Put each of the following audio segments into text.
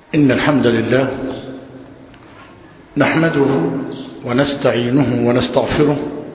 إن الحمد لله نحمده ونستعينه ونستغفره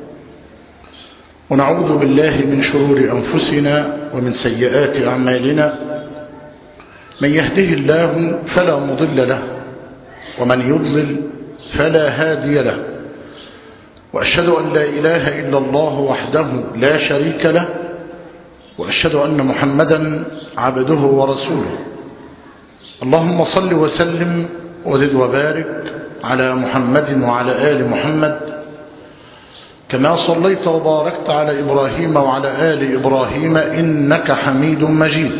ونعوذ بالله من شرور أنفسنا ومن سيئات أعمالنا. من يهده الله فلا مضل له ومن يضلل فلا هادي له، وأشهد أن لا إله إلا الله وحده لا شريك له، وأشهد أن محمدا عبده ورسوله. اللهم صل وسلم وزد وبارك على محمد وعلى آل محمد كما صليت وباركت على إبراهيم وعلى آل إبراهيم إنك حميد مجيد.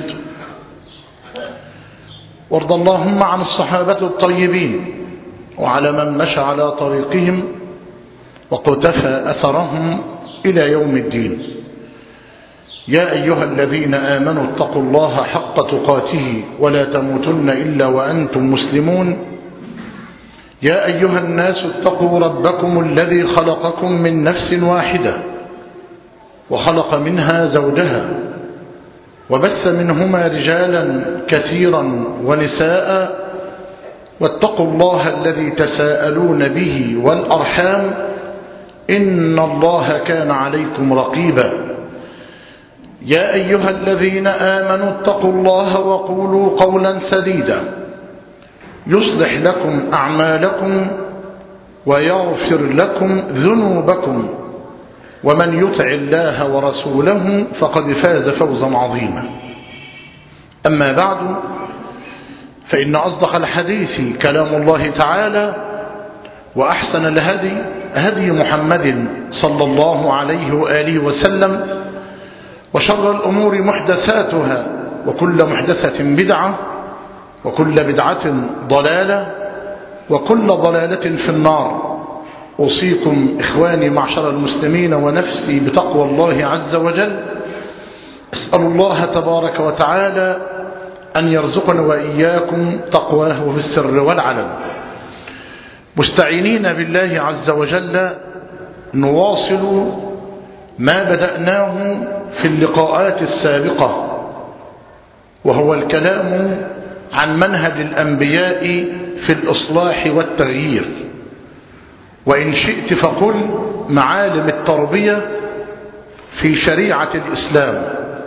وارض اللهم عن الصحابة الطيبين وعلى من مشى على طريقهم وقتفى أثرهم إلى يوم الدين. يا أيها الذين آمنوا اتقوا الله حق تقاته ولا تموتن إلا وأنتم مسلمون. يا أيها الناس اتقوا ربكم الذي خلقكم من نفس واحدة وخلق منها زوجها وبث منهما رجالا كثيرا ونساء، واتقوا الله الذي تساءلون به والأرحام إن الله كان عليكم رقيبا. يا أيها الذين آمنوا اتقوا الله وقولوا قولا سديدا يصلح لكم أعمالكم ويغفر لكم ذنوبكم، ومن يطع الله ورسوله فقد فاز فوزا عظيما. أما بعد، فإن أصدق الحديث كلام الله تعالى، وأحسن الهدي هدي محمد صلى الله عليه وآله وسلم، وشر الأمور محدثاتها، وكل محدثة بدعة، وكل بدعة ضلالة، وكل ضلالة في النار. أوصيكم إخواني معشر المسلمين ونفسي بتقوى الله عز وجل. أسأل الله تبارك وتعالى أن يرزقنا وإياكم تقواه في السر والعلن. مستعينين بالله عز وجل نواصل ما بدأناه في اللقاءات السابقة، وهو الكلام عن منهج الأنبياء في الإصلاح والتغيير، وإن شئت فقل معالم التربية في شريعة الإسلام.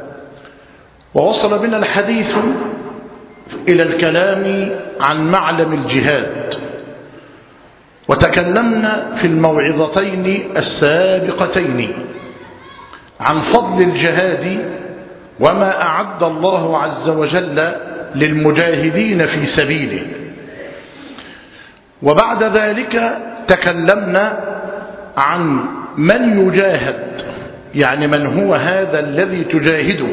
ووصل بنا الحديث إلى الكلام عن معلم الجهاد، وتكلمنا في الموعظتين السابقتين عن فضل الجهاد وما أعد الله عز وجل للمجاهدين في سبيله. وبعد ذلك تكلمنا عن من يجاهد، يعني من هو هذا الذي تجاهده،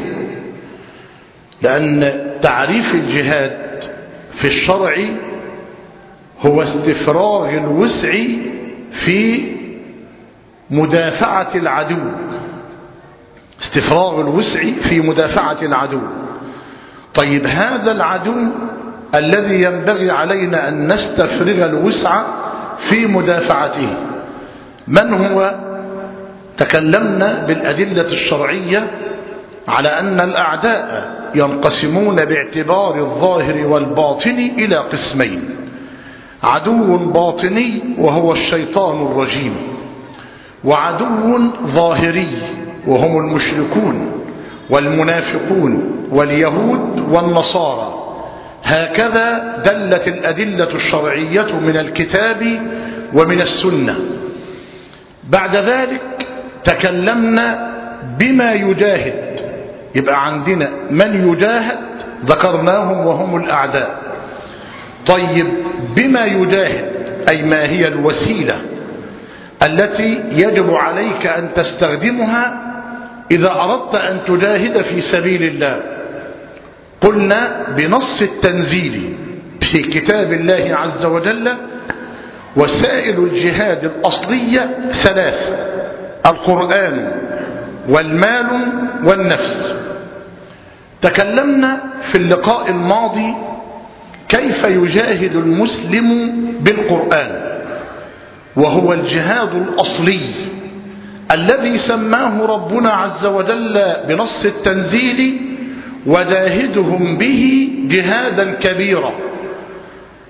لأن تعريف الجهاد في الشرع هو استفراغ الوسع في مدافعة العدو، استفراغ الوسع في مدافعة العدو. طيب، هذا العدو الذي ينبغي علينا أن نستفرغ الوسع في مدافعته من هو؟ تكلمنا بالأدلة الشرعية على أن الأعداء ينقسمون باعتبار الظاهر والباطن إلى قسمين: عدو باطني وهو الشيطان الرجيم، وعدو ظاهري وهم المشركون والمنافقون واليهود والنصارى. هكذا دلت الأدلة الشرعية من الكتاب ومن السنة. بعد ذلك تكلمنا بما يجاهد، يبقى عندنا من يجاهد ذكرناهم وهم الأعداء. طيب، بما يجاهد أي ما هي الوسيلة التي يجب عليك أن تستخدمها إذا أردت أن تجاهد في سبيل الله؟ قلنا بنص التنزيل في كتاب الله عز وجل وسائل الجهاد الأصلية ثلاثة: القرآن والمال والنفس. تكلمنا في اللقاء الماضي كيف يجاهد المسلم بالقرآن، وهو الجهاد الأصلي الذي سماه ربنا عز وجل بنص التنزيل: وجاهدهم به جهادا كبيرا.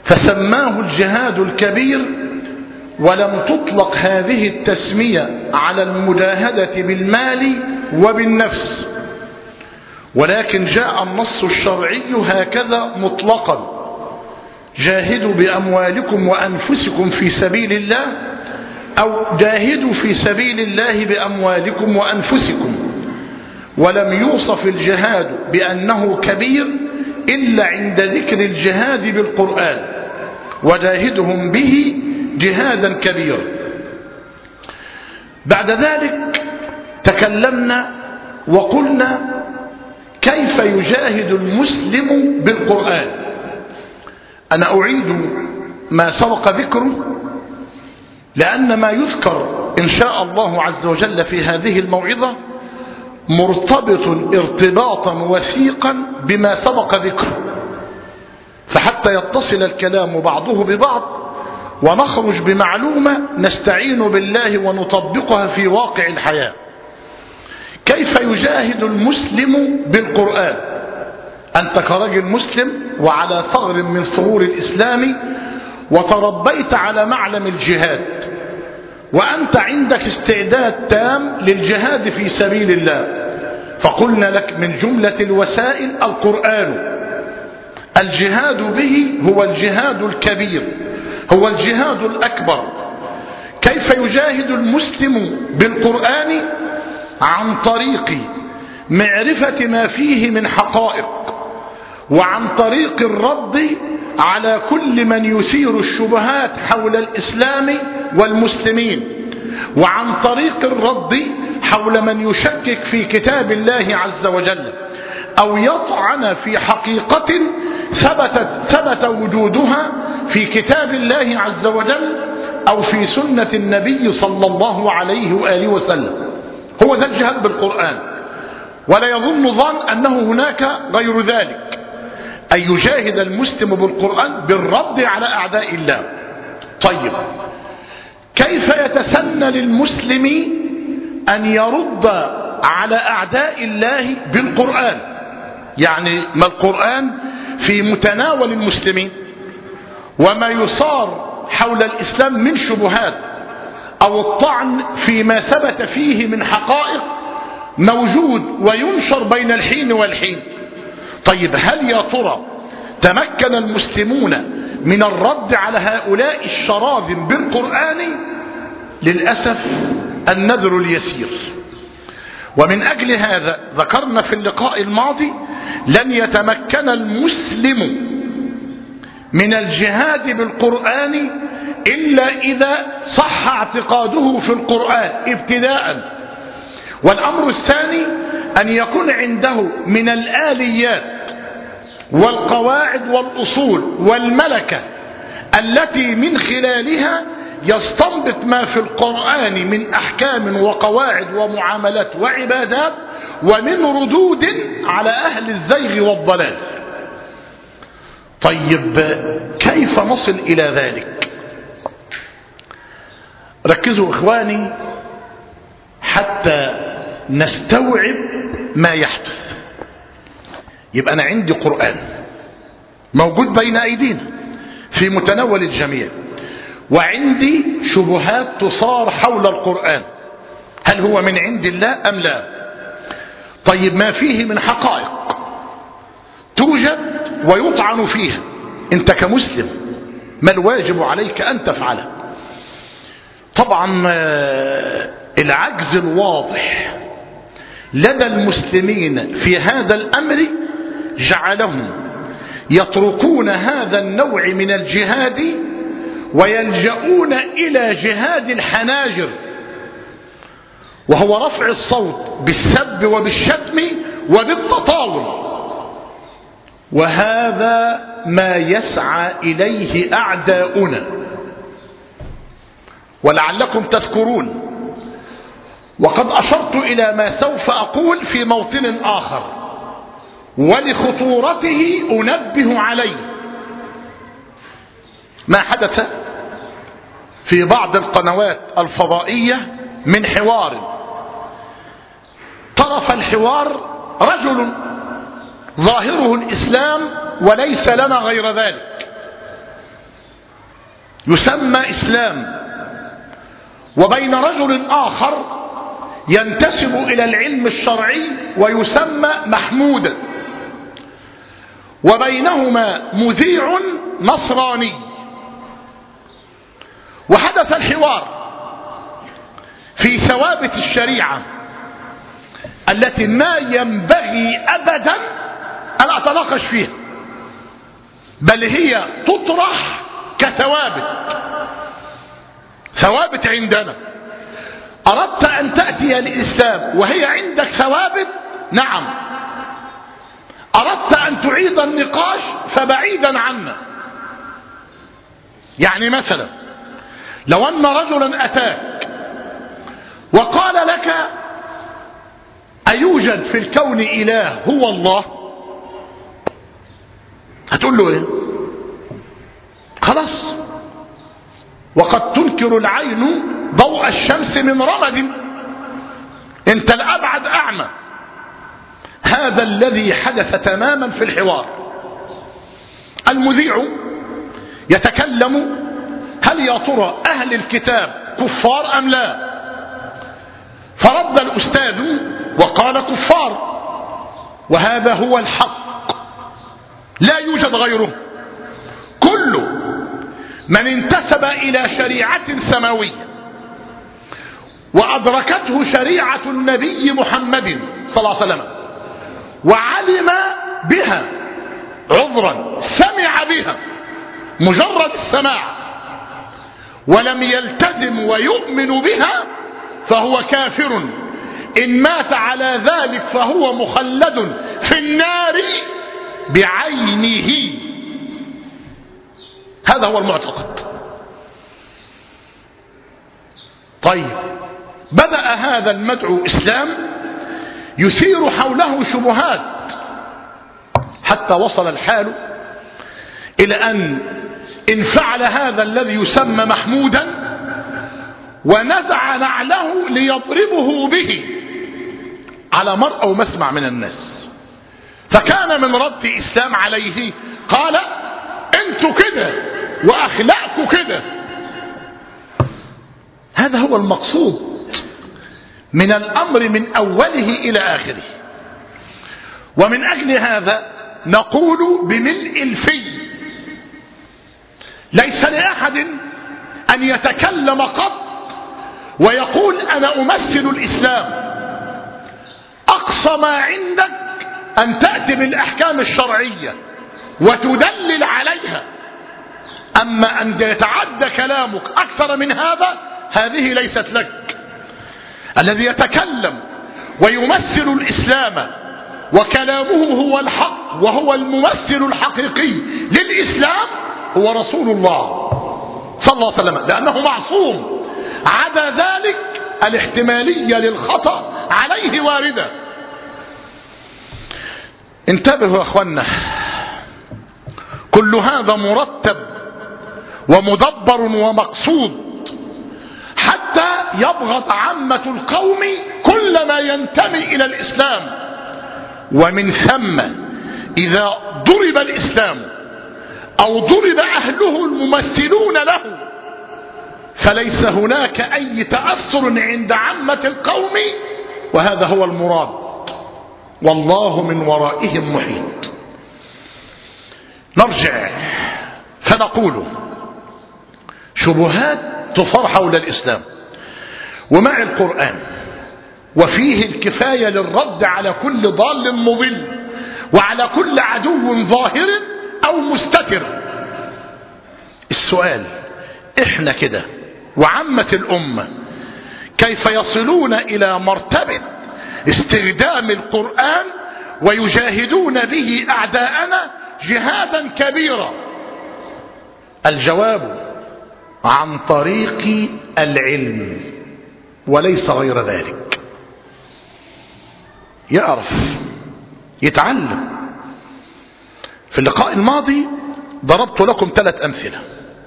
فسماه الجهاد الكبير، ولم تطلق هذه التسمية على المجاهدة بالمال وبالنفس، ولكن جاء النص الشرعي هكذا مطلقا: جاهدوا بأموالكم وأنفسكم في سبيل الله، أو جاهدوا في سبيل الله بأموالكم وأنفسكم. ولم يوصف الجهاد بأنه كبير إلا عند ذكر الجهاد بالقرآن: وجاهدهم به جهادا كبيرا. بعد ذلك تكلمنا وقلنا كيف يجاهد المسلم بالقرآن. أنا أعيد ما سبق ذكره، لأن ما يذكر إن شاء الله عز وجل في هذه الموعظة مرتبط ارتباطا وثيقا بما سبق ذكره، فحتى يتصل الكلام بعضه ببعض ونخرج بمعلومة نستعين بالله ونطبقها في واقع الحياة. كيف يجاهد المسلم بالقرآن؟ أنت كرجل مسلم وعلى ثغر من ثغور الإسلام، وتربيت على معلم الجهاد، وأنت عندك استعداد تام للجهاد في سبيل الله، فقلنا لك من جملة الوسائل القرآن. الجهاد به هو الجهاد الكبير، هو الجهاد الأكبر. كيف يجاهد المسلم بالقرآن؟ عن طريق معرفة ما فيه من حقائق، وعن طريق الرد على كل من يثير الشبهات حول الإسلام والمسلمين، وعن طريق الرد حول من يشكك في كتاب الله عز وجل، أو يطعن في حقيقة ثبت وجودها في كتاب الله عز وجل أو في سنة النبي صلى الله عليه وآله وسلم. هو ذا الجهاد بالقرآن، ولا يظن ظن أنه هناك غير ذلك، أن يجاهد المسلم بالقرآن بالرد على أعداء الله. طيب، كيف يتسنى للمسلم أن يرد على أعداء الله بالقرآن؟ يعني ما القرآن في متناول المسلمين، وما يصار حول الإسلام من شبهات أو الطعن فيما ثبت فيه من حقائق موجود وينشر بين الحين والحين. طيب، هل يا ترى تمكن المسلمون من الرد على هؤلاء الشراذم بالقرآن؟ للأسف النذر اليسير. ومن أجل هذا ذكرنا في اللقاء الماضي لن يتمكن المسلم من الجهاد بالقرآن إلا إذا صح اعتقاده في القرآن ابتداء. والأمر الثاني أن يكون عنده من الآليات والقواعد والأصول والملكة التي من خلالها يستنبط ما في القرآن من أحكام وقواعد ومعاملات وعبادات، ومن ردود على أهل الزيغ والضلال. طيب، كيف نصل إلى ذلك؟ ركزوا إخواني حتى نستوعب ما يحدث. يبقى أنا عندي قرآن موجود بين أيدينا في متناول الجميع، وعندي شبهات تصار حول القرآن، هل هو من عند الله أم لا؟ طيب، ما فيه من حقائق توجد ويطعن فيها، أنت كمسلم ما الواجب عليك أن تفعله؟ طبعا العجز الواضح لدى المسلمين في هذا الأمر جعلهم يتركون هذا النوع من الجهاد ويلجؤون إلى جهاد الحناجر، وهو رفع الصوت بالسب وبالشتم وبالتطاول، وهذا ما يسعى إليه أعداؤنا. ولعلكم تذكرون وقد أشرت إلى ما سوف أقول في موطن آخر، ولخطورته أنبه عليه. ما حدث في بعض القنوات الفضائية من حوار، طرف الحوار رجل ظاهره الإسلام وليس لنا غير ذلك، يسمى إسلام، وبين رجل آخر ينتسب إلى العلم الشرعي ويسمى محمودا، وبينهما مذيع نصراني. وحدث الحوار في ثوابت الشريعة التي ما ينبغي أبدا أن أتناقش فيها، بل هي تطرح ثوابت عندنا. أردت أن تأتي الإسلام وهي عندك ثوابت، نعم. أردت أن تعيد النقاش فبعيدا عنا. يعني مثلا لو أن رجلا أتاك وقال لك أيوجد في الكون إله هو الله، هتقول له إيه؟ خلاص. وقد تنكر العين ضوء الشمس من رمد، انت الأبعد أعمى. هذا الذي حدث تماما في الحوار. المذيع يتكلم: هل يا ترى أهل الكتاب كفار أم لا؟ فرد الأستاذ وقال: كفار، وهذا هو الحق، لا يوجد غيره. كل من انتسب إلى شريعة سماوية وأدركته شريعة النبي محمد صلى الله عليه وسلم وعلم بها، عذرا سمع بها مجرد السماع ولم يلتزم ويؤمن بها، فهو كافر. إن مات على ذلك فهو مخلد في النار بعينه. هذا هو المعتقد. طيب، بدأ هذا المدعو إسلام يثير حوله شبهات، حتى وصل الحال إلى أن إن فعل هذا الذي يسمى محمودا ونزع نعله ليضربه به على مرء أو مسمع من الناس. فكان من رد إسلام عليه قال: انتوا كده وأخلاقكم كده. هذا هو المقصود من الأمر من أوله إلى آخره. ومن أجل هذا نقول بملء الفي: ليس لأحد أن يتكلم قط ويقول أنا أمثل الإسلام. أقصى ما عندك أن تأتي بالأحكام الشرعية وتدلل عليها، أما أن يتعدى كلامك أكثر من هذا، هذه ليست لك. الذي يتكلم ويمثل الإسلام وكلامه هو الحق وهو الممثل الحقيقي للإسلام هو رسول الله صلى الله عليه وسلم، لأنه معصوم. عدا ذلك الاحتمالية للخطأ عليه واردة. انتبهوا يا أخوانا، كل هذا مرتب ومدبر ومقصود حتى يبغض عامة القوم كل ما ينتمي إلى الإسلام. ومن ثم إذا ضرب الإسلام أو ضرب أهله الممثلون له فليس هناك أي تأثر عند عامة القوم، وهذا هو المراد، والله من ورائهم محيط. نرجع فنقول شبهات تثار حول الإسلام ومع القرآن، وفيه الكفاية للرد على كل ضال مضل وعلى كل عدو ظاهر أو مستتر. السؤال: إحنا كده وعامة الأمة كيف يصلون إلى مرتبة استخدام القرآن ويجاهدون به أعداءنا جهادا كبيرا؟ الجواب: عن طريق العلم وليس غير ذلك. يعرف، يتعلم. في اللقاء الماضي ضربت لكم 3 أمثلة: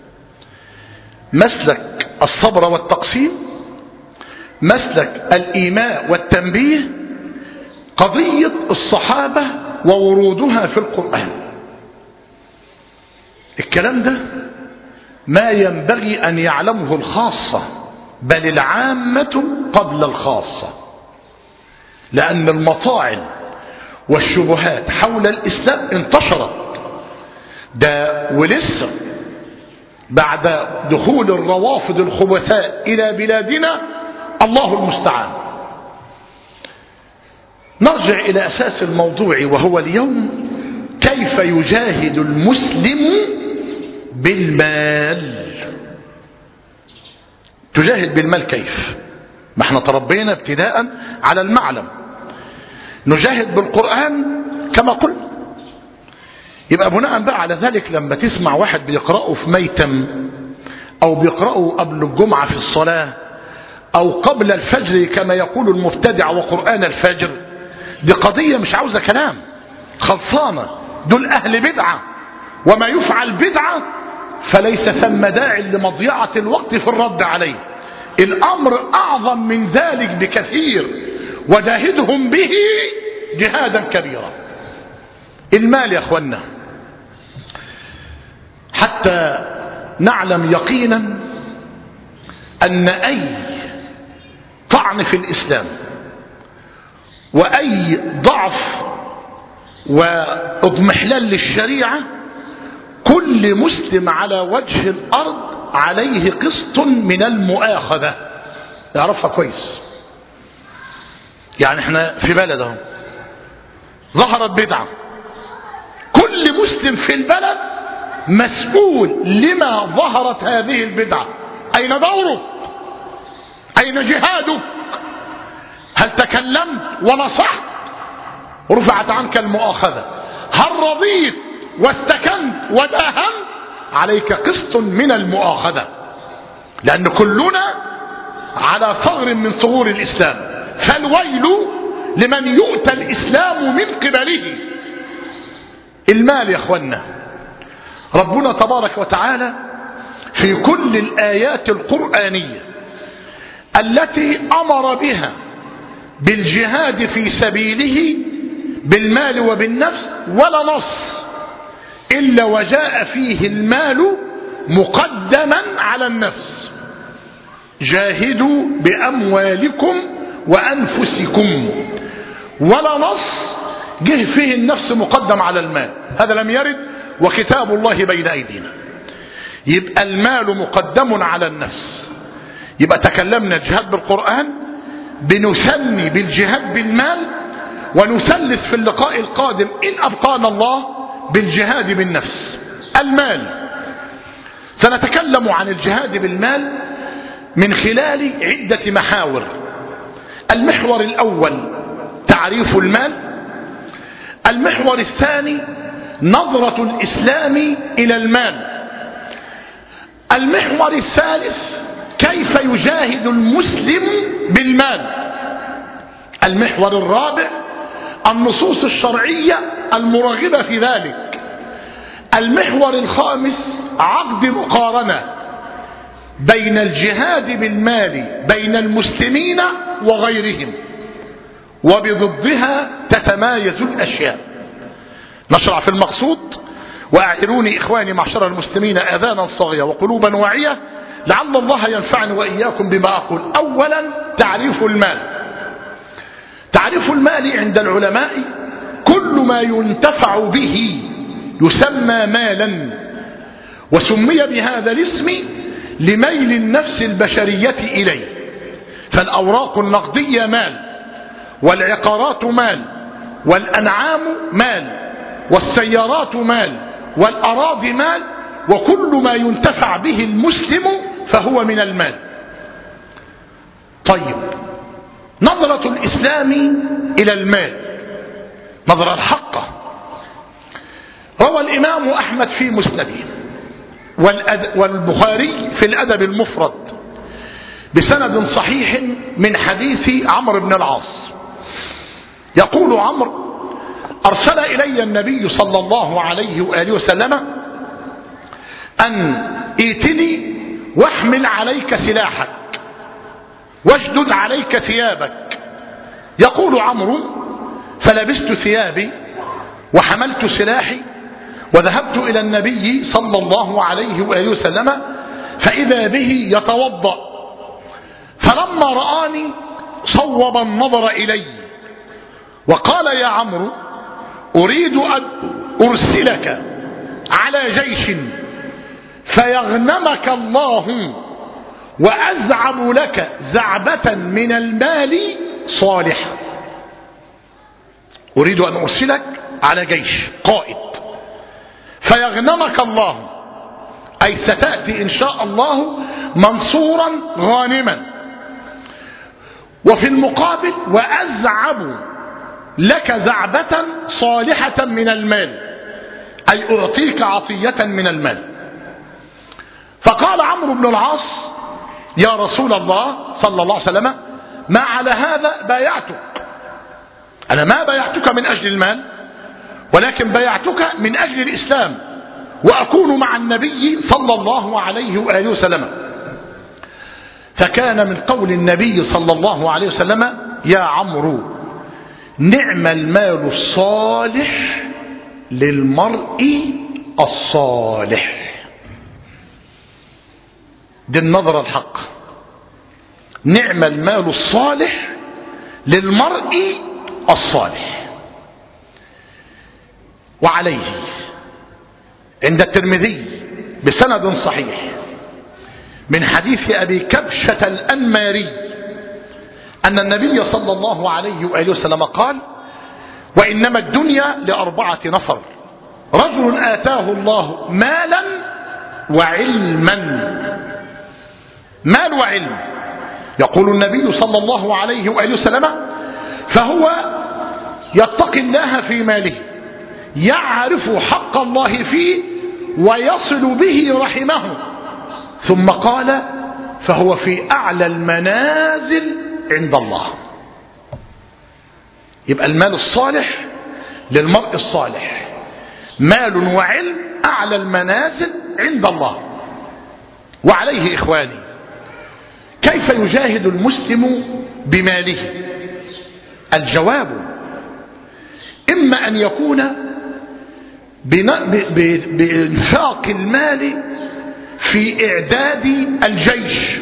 مسلك الصبر والتقسيم، مسلك الإيماء والتنبيه، قضية الصحابة وورودها في القرآن. الكلام ده ما ينبغي أن يعلمه الخاصة بل العامة قبل الخاصة، لأن المطاعن والشبهات حول الإسلام انتشرت ده، ولسه بعد دخول الروافض الخبثاء إلى بلادنا الله المستعان. نرجع إلى أساس الموضوع، وهو اليوم كيف يجاهد المسلم بالمال. تجاهد بالمال كيف؟ ما احنا تربينا ابتداء على المعلم. نجاهد بالقرآن كما قلنا. يبقى بناء بقى على ذلك لما تسمع واحد بيقرأه في ميتم أو بيقرأه قبل الجمعة في الصلاة أو قبل الفجر كما يقول المبتدع وقرآن الفجر، دي قضية مش عاوزة كلام، خلصانة، دول أهل بدعة، وما يفعل بدعة فليس ثم داع لمضيعة الوقت في الرد عليه. الأمر أعظم من ذلك بكثير، وجاهدهم به جهادا كبيرا. المال يا أخوانا، حتى نعلم يقينا أن أي طعن في الإسلام وأي ضعف واضمحلال للشريعة، كل مسلم على وجه الأرض عليه قسط من المؤاخذة، يعرفها كويس. يعني احنا في بلد اهو ظهرت بدعة، كل مسلم في البلد مسؤول لما ظهرت هذه البدعة. أين دورك؟ أين جهادك؟ هل تكلمت ونصحت؟ رفعت عنك المؤاخذة. هل رضيت واستكنت وداهمت؟ عليك قسط من المؤاخذة، لأن كلنا على ثغر من ثغور الإسلام. فالويل لمن يؤتى الإسلام من قبله. المال يا أخوانا، ربنا تبارك وتعالى في كل الآيات القرآنية التي أمر بها بالجهاد في سبيله بالمال وبالنفس ولا نص إلا وجاء فيه المال مقدما على النفس. جاهدوا بأموالكم وأنفسكم، ولا نص جه فيه النفس مقدم على المال، هذا لم يرد، وكتاب الله بين أيدينا. يبقى المال مقدم على النفس. يبقى تكلمنا الجهاد بالقرآن، بنثني بالجهاد بالمال، ونثلث في اللقاء القادم إن أبقانا الله بالجهاد بالنفس. المال، سنتكلم عن الجهاد بالمال من خلال عدة محاور. المحور الأول تعريف المال. المحور الثاني نظرة الإسلام إلى المال. المحور الثالث كيف يجاهد المسلم بالمال. المحور الرابع النصوص الشرعية المرغبة في ذلك. المحور الخامس عقد مقارنة بين الجهاد بالمال بين المسلمين وغيرهم، وبضدها تتمايز الأشياء. نشرع في المقصود. وأعيروني إخواني معشر المسلمين آذانا صاغية وقلوبا واعية لعل الله ينفعني وإياكم بما أقول. أولا تعريف المال. تعريف المال عند العلماء كل ما ينتفع به يسمى مالا، وسمي بهذا الاسم لميل النفس البشرية إليه. فالأوراق النقدية مال، والعقارات مال، والأنعام مال، والسيارات مال، والأراضي مال، وكل ما ينتفع به المسلم فهو من المال. طيب، نظرة الإسلام إلى المال نظرة الحقة. روى الإمام أحمد في مسنده والبخاري في الأدب المفرد بسند صحيح من حديث عمرو بن العاص. يقول عمرو: أرسل إلي النبي صلى الله عليه وآله وسلم أن ائتني واحمل عليك سلاحك واشدد عليك ثيابك. يقول عمرو: فلبست ثيابي وحملت سلاحي وذهبت إلى النبي صلى الله عليه وآله وسلم فإذا به يتوضأ، فلما رآني صوب النظر إلي وقال: يا عمرو، أريد أن أرسلك على جيش فيغنمك الله وأزعم لك زعبة من المال صالحة. أريد أن أرسلك على جيش قائد فيغنمك الله، أي ستأتي إن شاء الله منصورا غانما، وفي المقابل وأزعم لك زعبة صالحة من المال، أي أعطيك عطية من المال. فقال عمرو بن العاص: يا رسول الله صلى الله عليه وسلم، ما على هذا بايعتك، أنا ما بايعتك من أجل المال، ولكن بايعتك من أجل الإسلام وأكون مع النبي صلى الله عليه وآله وسلم. فكان من قول النبي صلى الله عليه وسلم: يا عمرو، نعم المال الصالح للمرء الصالح. دي النظرة الحق، نعم المال الصالح للمرء الصالح. وعليه عند الترمذي بسند صحيح من حديث أبي كبشة الأنماري أن النبي صلى الله عليه وآله وسلم قال: وإنما الدنيا لأربعة نفر: رجل آتاه الله مالا وعلما. مال وعلم، يقول النبي صلى الله عليه وآله وسلم: فهو يتقي الله في ماله، يعرف حق الله فيه ويصل به رحمه. ثم قال: فهو في أعلى المنازل عند الله. يبقى المال الصالح للمرء الصالح، مال وعلم أعلى المنازل عند الله. وعليه إخواني، كيف يجاهد المسلم بماله؟ الجواب: إما أن يكون بإنفاق المال في إعداد الجيش،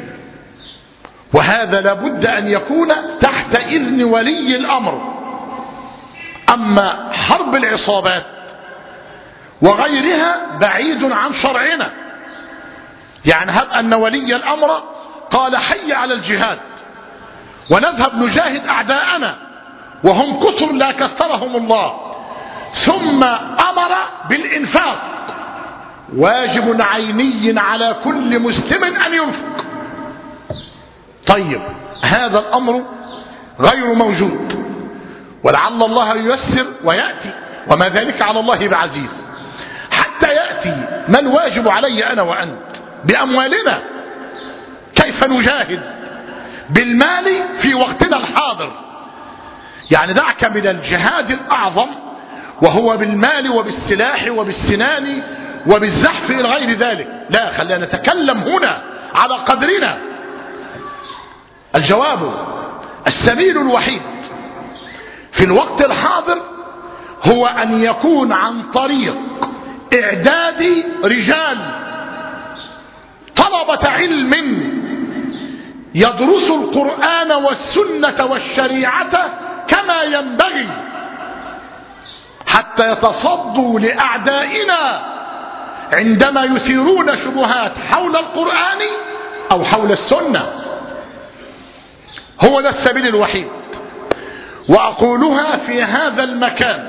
وهذا لابد أن يكون تحت إذن ولي الأمر. أما حرب العصابات وغيرها بعيد عن شرعنا. يعني هب أن ولي الأمر قال: حي على الجهاد ونذهب نجاهد أعداءنا وهم كثر لا كثرهم الله، ثم أمر بالإنفاق، واجب عيني على كل مسلم أن ينفق. طيب، هذا الأمر غير موجود، ولعل الله ييسر ويأتي، وما ذلك على الله بعزيز. حتى يأتي ما الواجب علي أنا وأنت بأموالنا. كيف نجاهد بالمال في وقتنا الحاضر؟ يعني دعك من الجهاد الأعظم وهو بالمال وبالسلاح وبالسنان وبالزحف إلى غير ذلك، لا، خلينا نتكلم هنا على قدرنا. الجواب: السبيل الوحيد في الوقت الحاضر هو أن يكون عن طريق إعداد رجال طلبة علم يدرسوا القرآن والسنة والشريعة كما ينبغي، حتى يتصدوا لأعدائنا عندما يثيرون شبهات حول القرآن أو حول السنة. هو ده السبيل الوحيد. وأقولها في هذا المكان،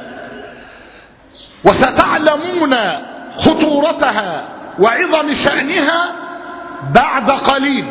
وستعلمون خطورتها وعظم شأنها بعد قليل.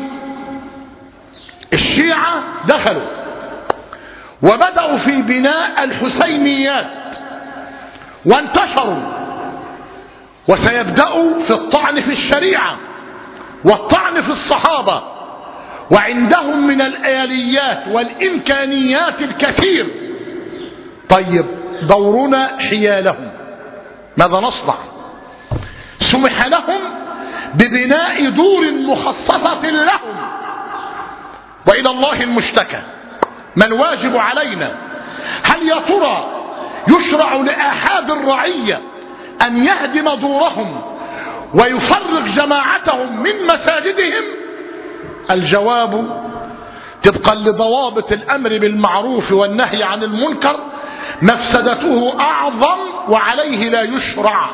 الشيعة دخلوا وبدأوا في بناء الحسينيات وانتشروا، وسيبدأوا في الطعن في الشريعة والطعن في الصحابة، وعندهم من الآليات والإمكانيات الكثير. طيب، دورنا حيالهم، ماذا نصنع؟ سمح لهم ببناء دور مخصصة لهم، وإلى الله المشتكى. ما الواجب علينا؟ هل يا ترى يشرع لآحاد الرعية أن يهدم دورهم ويفرق جماعتهم من مساجدهم؟ الجواب طبقا لضوابط الأمر بالمعروف والنهي عن المنكر: مفسدته أعظم وعليه لا يشرع.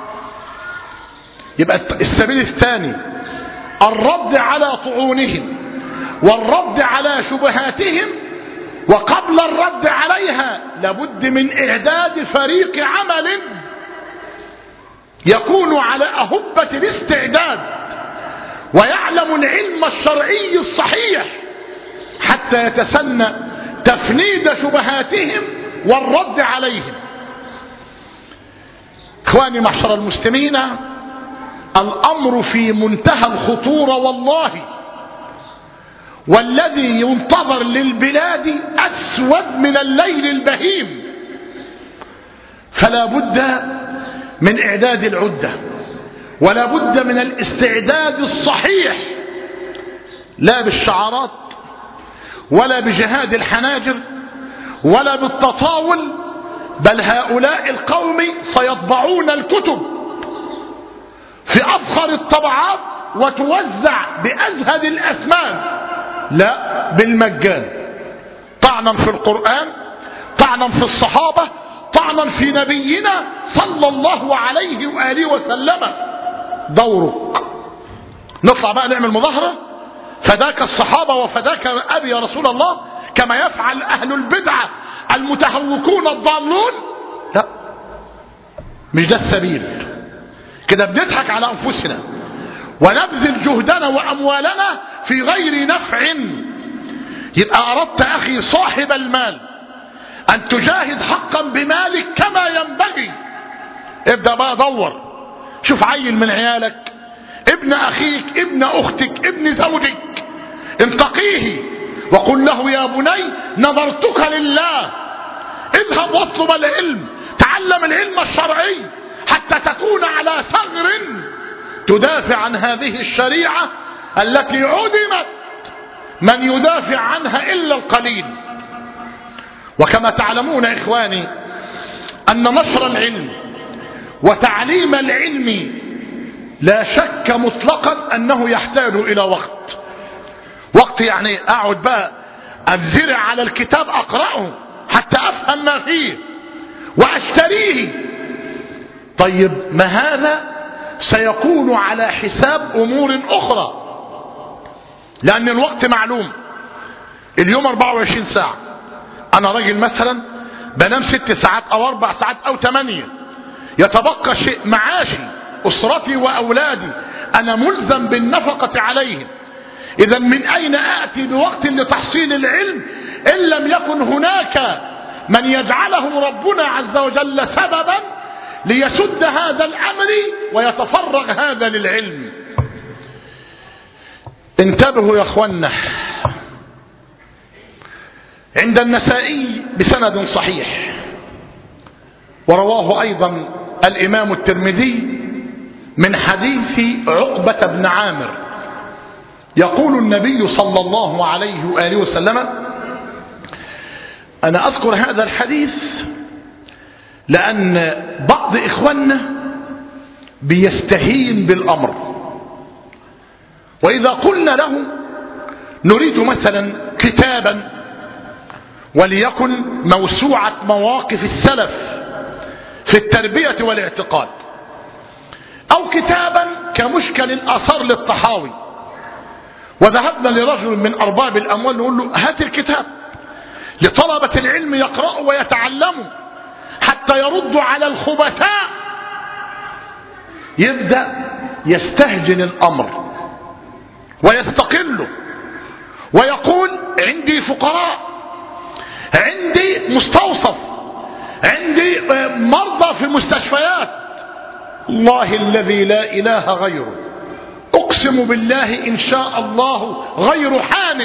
يبقى السبيل الثاني الرد على طعونهم والرد على شبهاتهم، وقبل الرد عليها لابد من إعداد فريق عمل يكون على أهبة الاستعداد ويعلم العلم الشرعي الصحيح حتى يتسنى تفنيد شبهاتهم والرد عليهم. إخواني معشر المسلمين، الأمر في منتهى الخطورة والله، والذي ينتظر للبلاد أسود من الليل البهيم، فلا بد من إعداد العدة، ولا بد من الاستعداد الصحيح، لا بالشعارات ولا بجهاد الحناجر ولا بالتطاول، بل هؤلاء القوم سيطبعون الكتب في أفخر الطبعات وتوزع بأزهد الأثمان، لا بالمجان، طعنا في القرآن، طعنا في الصحابة، طعنا في نبينا صلى الله عليه وآله وسلم. دورك نطلع بقى نعمل مظاهرة فداك الصحابة وفداك أبي يا رسول الله كما يفعل أهل البدعة المتهوكون الضالون؟ لا، مش ده السبيل. كده بنضحك على أنفسنا ونبذل جهدنا وأموالنا في غير نفع. يبقى أردت أخي صاحب المال أن تجاهد حقا بمالك كما ينبغي، ابدأ بقى دور، شوف عيل من عيالك، ابن أخيك، ابن أختك، ابن زوجك، انتقيه وقل له: يا بني نظرتك لله، اذهب واطلب العلم، تعلم العلم الشرعي حتى تكون على ثغر تدافع عن هذه الشريعة التي عدمت من يدافع عنها إلا القليل. وكما تعلمون إخواني أن نشر العلم وتعليم العلم لا شك مطلقا أنه يحتاج إلى وقت، يعني أقعد بقى أبزرع على الكتاب أقرأه حتى أفهم ما فيه وأشتريه. طيب ما هذا سيكون على حساب أمور أخرى، لأن الوقت معلوم، اليوم 24 ساعة. أنا راجل مثلا بنام 6 ساعات أو 4 ساعات أو 8، يتبقى شيء معاشي أسرتي وأولادي، أنا ملزم بالنفقة عليهم. إذا من أين آتي بوقت لتحصيل العلم إن لم يكن هناك من يجعله ربنا عز وجل سببا ليسد هذا الأمر ويتفرغ هذا للعلم؟ انتبهوا يا أخوانا. عند النسائي بسند صحيح، ورواه أيضا الإمام الترمذي من حديث عقبة بن عامر، يقول النبي صلى الله عليه وآله وسلم، أنا أذكر هذا الحديث لأن بعض إخواننا بيستهين بالأمر، وإذا قلنا له نريد مثلا كتابا وليكن موسوعة مواقف السلف في التربية والاعتقاد، أو كتابا كمشكل الآثار للطحاوي، وذهبنا لرجل من أرباب الأموال نقول له: هات الكتاب لطلبة العلم يقرأوا ويتعلموا حتى يردوا على الخبثاء، يبدأ يستهجن الأمر ويستقله ويقول: عندي فقراء، عندي مستوصف، عندي مرضى في المستشفيات. الله الذي لا إله غيره، أقسم بالله إن شاء الله غير حانث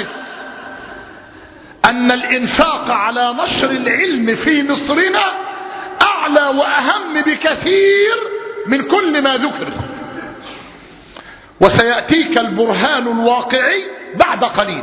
أن الإنفاق على نشر العلم في مصرنا أعلى وأهم بكثير من كل ما ذكر، وسيأتيك البرهان الواقعي بعد قليل.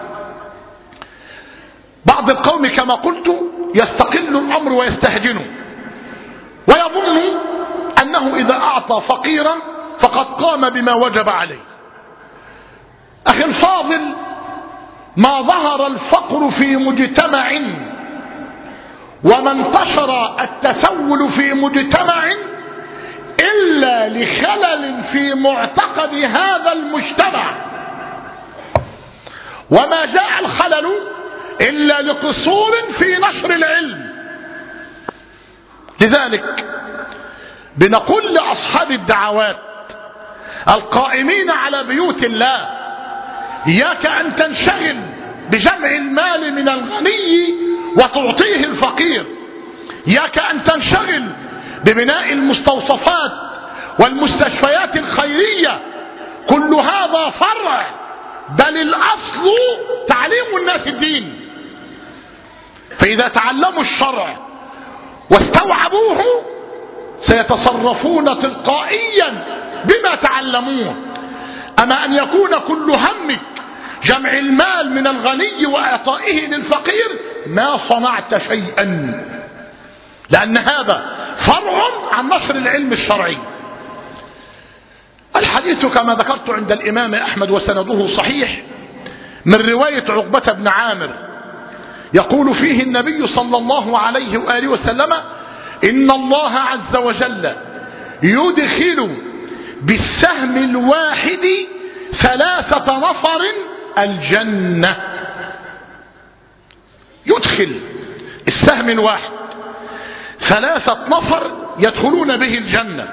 بعض القوم كما قلت يستقل الأمر ويستهجنه، ويظن أنه إذا أعطى فقيرا فقد قام بما وجب عليه. أخي الفاضل، ما ظهر الفقر في مجتمع وما انتشر التسول في مجتمع إلا لخلل في معتقد هذا المجتمع، وما جاء الخلل إلا لقصور في نشر العلم. لذلك بنقول لأصحاب الدعوات القائمين على بيوت الله: إياك أن تنشغل بجمع المال من الغني وتعطيه الفقير، إياك أن تنشغل ببناء المستوصفات والمستشفيات الخيرية، كل هذا فرع، بل الأصل تعليم الناس الدين. فإذا تعلموا الشرع واستوعبوه سيتصرفون تلقائيا بما تعلموه. أما أن يكون كل همك جمع المال من الغني وإعطائه للفقير ما صنعت شيئا، لأن هذا فرع عن نشر العلم الشرعي. الحديث كما ذكرت عند الإمام أحمد وسنده صحيح من رواية عقبة بن عامر، يقول فيه النبي صلى الله عليه وآله وسلم: إن الله عز وجل يدخل بالسهم الواحد 3 نفر الجنة. يدخل السهم الواحد 3 نفر يدخلون به الجنة،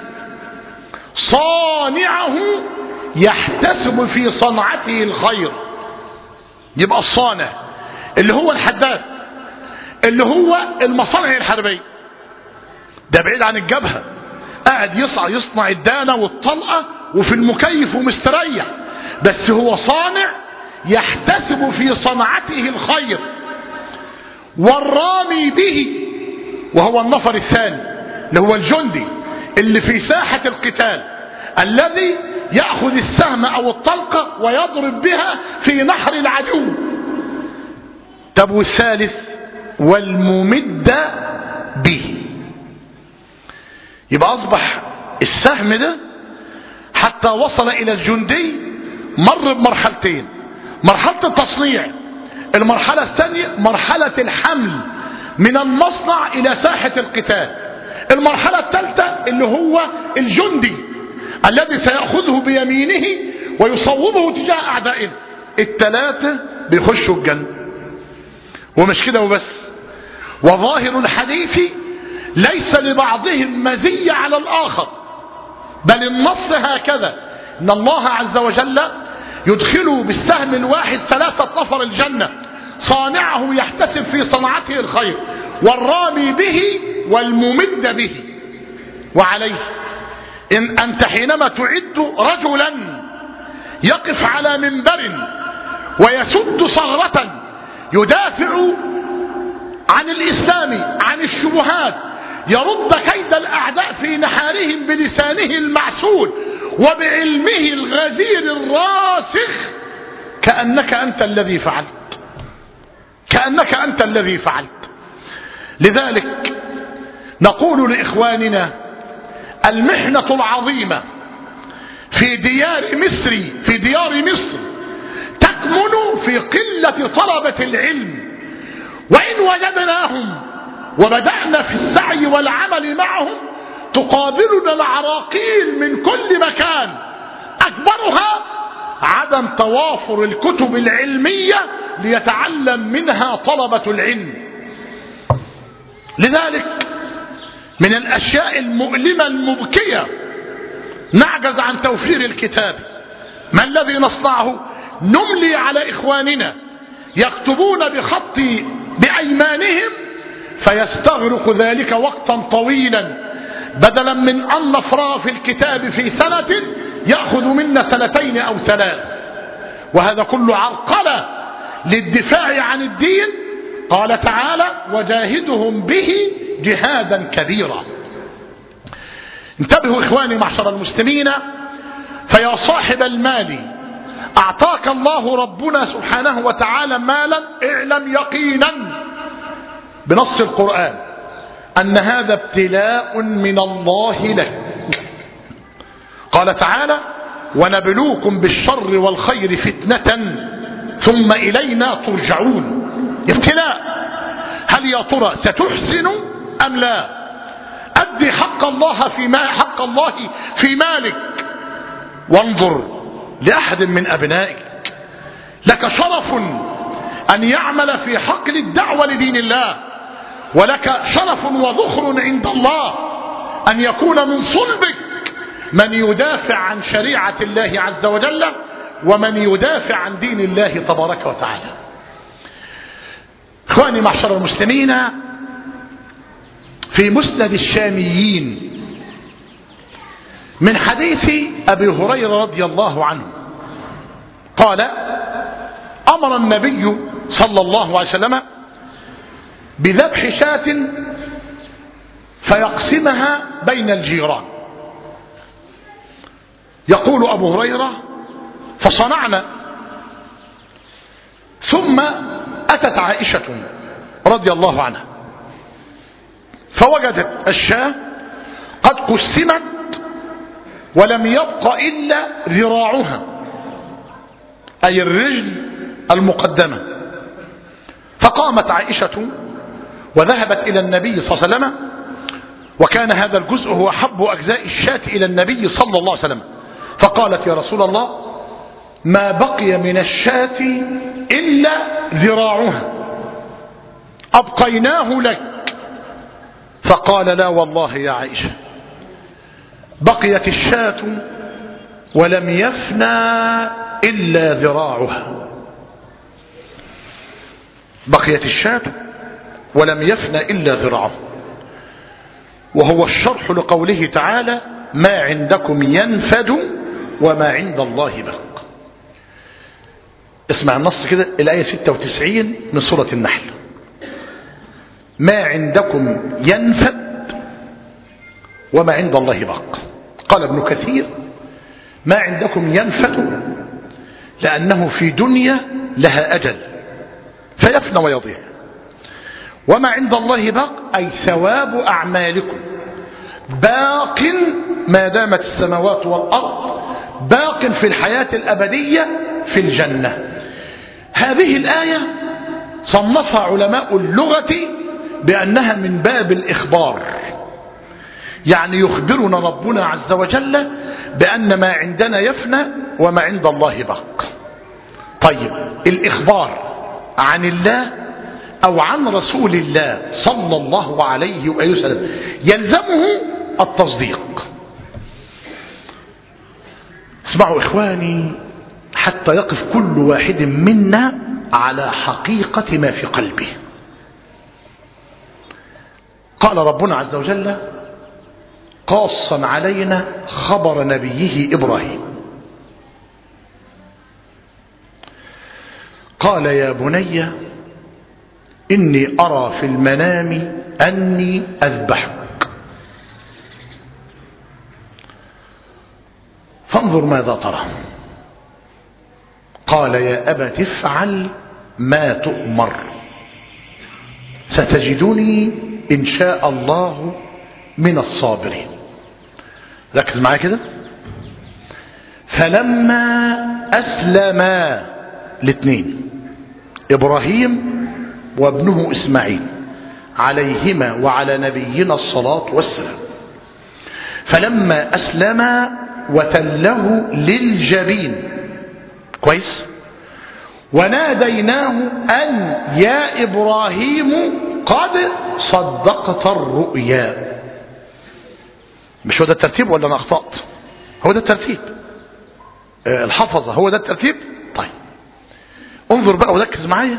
صانعه يحتسب في صنعته الخير. يبقى الصانع اللي هو الحداد، اللي هو المصانع الحربية، ده بعيد عن الجبهة، قاعد يصنع الدانة والطلقة وفي المكيف ومستريح، بس هو صانع يحتسب في صنعته الخير. والرامي به، وهو النفر الثاني اللي هو الجندي اللي في ساحة القتال، الذي يأخذ السهم أو الطلقة ويضرب بها في نحر العدو. طب والثالث والممد به. يبقى أصبح السهم ده حتى وصل إلى الجندي مر بمرحلتين: مرحلة التصنيع، المرحلة الثانية مرحلة الحمل من المصنع إلى ساحة القتال، المرحلة الثالثة اللي هو الجندي الذي سيأخذه بيمينه ويصوبه تجاه أعدائه. ال3 بيخشوا الجنة. ومش كده وبس، وظاهر الحديث ليس لبعضهم مزية على الآخر، بل النص هكذا: إن الله عز وجل يدخل بالسهم الواحد 3 نفر الجنة، صانعه يحتسب في صنعته الخير، والرامي به، والممد به. وعليه إن أنت حينما تعد رجلا يقف على منبر ويسد ثغرة يدافع عن الإسلام عن الشبهات، يرد كيد الأعداء في نحارهم بلسانه المعسول وبعلمه الغزير الراسخ، كأنك أنت الذي فعلت، كأنك أنت الذي فعلت. لذلك نقول لإخواننا: المحنة العظيمة في ديار مصر تكمن في قلة طلبة العلم، وإن وجدناهم وبدأنا في السعي والعمل معهم تقابلنا العراقيل من كل مكان، أكبرها عدم توافر الكتب العلمية ليتعلم منها طلبة العلم. لذلك من الأشياء المؤلمة المبكية نعجز عن توفير الكتاب. ما الذي نصنعه؟ نملي على إخواننا يكتبون بخط بأيمانهم، فيستغرق ذلك وقتا طويلا، بدلا من أن نفرغ في الكتاب في سنة يأخذ منا 2 أو 3. وهذا كله عرقلة للدفاع عن الدين. قال تعالى: وجاهدهم به جهادا كبيرا. انتبهوا إخواني معشر المسلمين، فيا صاحب المال أعطاك الله ربنا سبحانه وتعالى مالا، اعلم يقينا بنص القرآن أن هذا ابتلاء من الله لك. قال تعالى: ونبلوكم بالشر والخير فتنة ثم إلينا ترجعون. ابتلاء. هل يا ترى ستحسن أم لا؟ أدي حق الله في مالك، وانظر لأحد من أبنائك لك شرف أن يعمل في حقل الدعوة لدين الله، ولك شرف وذخر عند الله أن يكون من صلبك من يدافع عن شريعة الله عز وجل، ومن يدافع عن دين الله تبارك وتعالى. إخواني معشر المسلمين، في مسند الشاميين من حديث أبي هريرة رضي الله عنه قال: أمر النبي صلى الله عليه وسلم بذبح شاة فيقسمها بين الجيران. يقول أبو هريرة: فصنعنا، ثم أتت عائشة رضي الله عنها فوجدت الشاة قد قسمت ولم يبق إلا ذراعها، أي الرجل المقدمة. فقامت عائشة وذهبت إلى النبي صلى الله عليه وسلم، وكان هذا الجزء هو أحب أجزاء الشاة إلى النبي صلى الله عليه وسلم، فقالت: يا رسول الله، ما بقي من الشاة إلا ذراعها، أبقيناه لك. فقال: لا والله يا عائشة، بقيت الشاة ولم يفنى إلا ذراعها. بقيت الشاة ولم يفنى إلا ذراعه، وهو الشرح لقوله تعالى: ما عندكم ينفد وما عند الله بق. اسمع النص كده، الآية 96 من سورة النحل: ما عندكم ينفد وما عند الله بق. قال ابن كثير: ما عندكم ينفد لأنه في دنيا لها أجل فيفنى ويضيع، وما عند الله باق أي ثواب أعمالكم باق ما دامت السماوات والأرض، باق في الحياة الأبدية في الجنة. هذه الآية صنفها علماء اللغة بأنها من باب الإخبار، يعني يخبرنا ربنا عز وجل بأن ما عندنا يفنى وما عند الله باق. طيب، الإخبار عن الله أو عن رسول الله صلى الله عليه وآله وسلم يلزمه التصديق. اسمعوا إخواني حتى يقف كل واحد منا على حقيقة ما في قلبه. قال ربنا عز وجل قاصا علينا خبر نبيه إبراهيم، قال: يا بني إني أرى في المنام أني أذبحك فانظر ماذا ترى. قال: يا أبت افعل ما تؤمر ستجدني إن شاء الله من الصابرين. ركز معايا كده. فلما أسلما الاثنين، إبراهيم وابنه إسماعيل عليهما وعلى نبينا الصلاة والسلام، فلما أسلما وتله للجبين، كويس، وناديناه أن يا إبراهيم قد صدقت الرؤيا. مش هو ده الترتيب ولا أنا أخطأت؟ هو ده الترتيب، الحفظة هو ده الترتيب. طيب انظر بقى وركز معايا.